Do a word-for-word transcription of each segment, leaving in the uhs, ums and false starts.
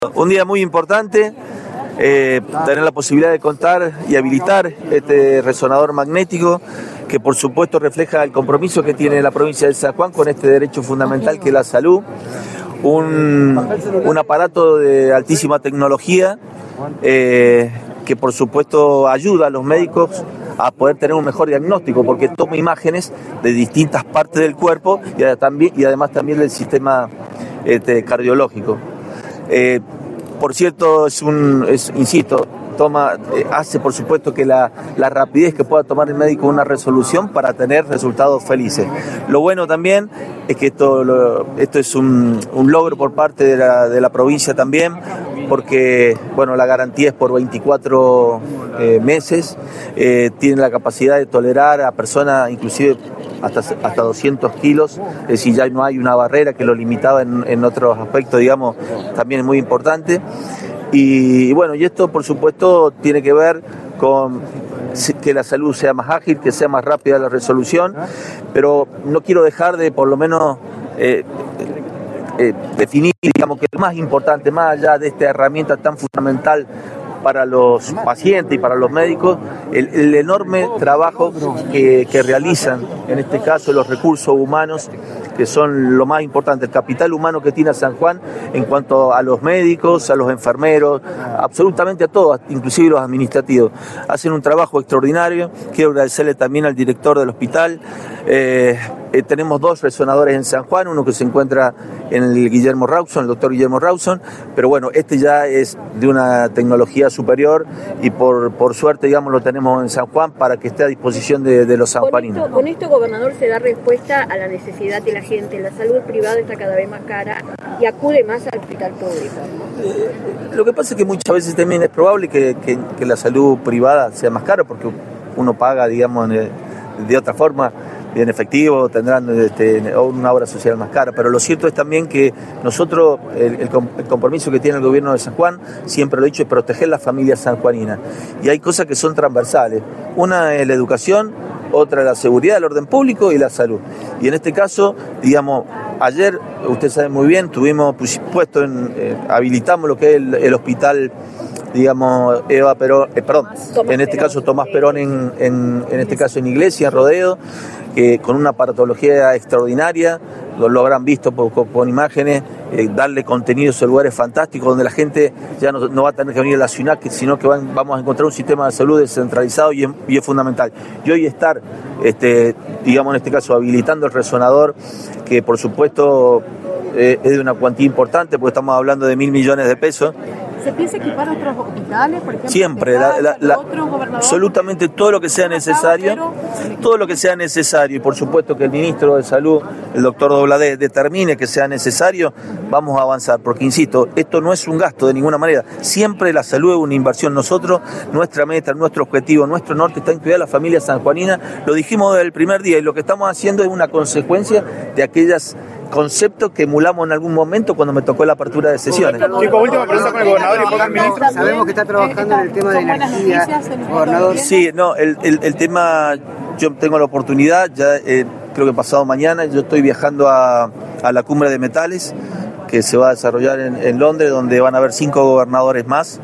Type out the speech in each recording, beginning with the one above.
Un día muy importante, eh, tener la posibilidad de contar y habilitar este resonador magnético que por supuesto refleja el compromiso que tiene la provincia de San Juan con este derecho fundamental que es la salud. Un, un aparato de altísima tecnología eh, que por supuesto ayuda a los médicos a poder tener un mejor diagnóstico porque toma imágenes de distintas partes del cuerpo y, también, y además también del sistema este, cardiológico. Eh, por cierto, es un, es, insisto, toma, eh, hace por supuesto que la, la rapidez que pueda tomar el médico una resolución para tener resultados felices. Lo bueno también es que esto, lo, esto es un, un logro por parte de la, de la provincia también, porque bueno, la garantía es por veinticuatro eh, meses, eh, tiene la capacidad de tolerar a personas inclusive hasta, hasta doscientos kilos, es decir, ya no hay una barrera que lo limitaba en, en otros aspectos, digamos, también es muy importante. Y, y bueno, y esto por supuesto tiene que ver con que la salud sea más ágil, que sea más rápida la resolución, pero no quiero dejar de por lo menos eh, eh, definir, digamos, que lo más importante, más allá de esta herramienta tan fundamental para los pacientes y para los médicos, el, el enorme trabajo que, que realizan, en este caso, los recursos humanos, que son lo más importante, el capital humano que tiene San Juan en cuanto a los médicos, a los enfermeros, absolutamente a todos, inclusive los administrativos. Hacen un trabajo extraordinario. Quiero agradecerle también al director del hospital. Eh, eh, tenemos dos resonadores en San Juan, uno que se encuentra en el Guillermo Rawson, el doctor Guillermo Rawson, pero bueno, este ya es de una tecnología superior y por, por suerte, digamos, lo tenemos en San Juan para que esté a disposición de, de los sanjuaninos. Con esto, con esto, gobernador, se da respuesta a la necesidad de la gente. La salud privada está cada vez más cara y acude más al hospital público. Eh, lo que pasa es que muchas veces también es probable que, que, que la salud privada sea más cara porque uno paga, digamos, de otra forma, en efectivo, tendrán este, una obra social más cara, pero lo cierto es también que nosotros, el, el, el compromiso que tiene el gobierno de San Juan, siempre lo he dicho, es proteger las familias sanjuaninas, y hay cosas que son transversales, una es la educación, otra es la seguridad, el orden público y la salud, y en este caso, digamos, ayer, usted sabe muy bien, tuvimos puesto en, eh, habilitamos lo que es el, el hospital, digamos, Eva Perón, eh, perdón, en este caso Tomás Perón, en, en, en este caso en Iglesia, en Rodeo, que con una aparatología extraordinaria, lo, lo habrán visto por, con, con imágenes, eh, darle contenido a esos lugares fantásticos donde la gente ya no, no va a tener que venir a la ciudad, sino que van, vamos a encontrar un sistema de salud descentralizado y es, y es fundamental. Y hoy estar, este, digamos en este caso, habilitando el resonador, que por supuesto eh, es de una cuantía importante, porque estamos hablando de mil millones de pesos. ¿Se piensa equipar a otros hospitales, por ejemplo? Siempre, la, la, la, absolutamente todo lo que sea necesario, todo lo que sea necesario, y por supuesto que el ministro de Salud, el doctor Dobladé, determine que sea necesario, vamos a avanzar, porque insisto, esto no es un gasto de ninguna manera, siempre la salud es una inversión. Nosotros, nuestra meta, nuestro objetivo, nuestro norte está en cuidar a la familia sanjuanina, lo dijimos desde el primer día, y lo que estamos haciendo es una consecuencia de aquellas conceptos que emulamos en algún momento cuando me tocó la apertura de sesiones. Chicos, última pregunta con el gobernador y por el ministro. Sabemos que está trabajando en el tema de la energía, gobernador. Sí, no, el, el, el tema, yo tengo la oportunidad, ya eh, creo que pasado mañana, yo estoy viajando a, a la cumbre de metales, que se va a desarrollar en, en Londres, donde van a haber cinco gobernadores más,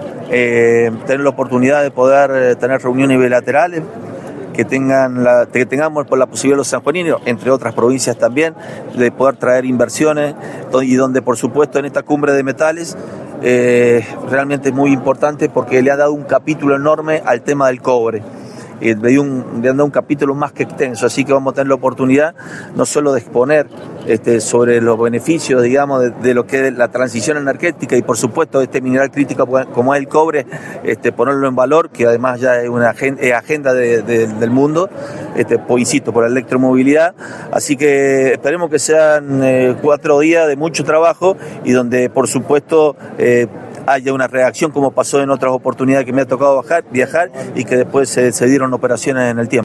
eh, tener la oportunidad de poder eh, tener reuniones bilaterales, que tengan la, que tengamos por la posibilidad los sanjuaninos, entre otras provincias también, de poder traer inversiones, y donde por supuesto en esta cumbre de metales eh, realmente es muy importante porque le ha dado un capítulo enorme al tema del cobre. Eh, le dio un, le han dado un capítulo más que extenso, así que vamos a tener la oportunidad no solo de exponer este, sobre los beneficios, digamos, de, de lo que es la transición energética y por supuesto este mineral crítico como es el cobre, este, ponerlo en valor, que además ya es una agenda, es agenda de, de, del mundo, este, pues, insisto, por la electromovilidad, así que esperemos que sean eh, cuatro días de mucho trabajo y donde por supuesto eh, haya una reacción como pasó en otras oportunidades que me ha tocado bajar, viajar y que después se, se dieron operaciones en el tiempo.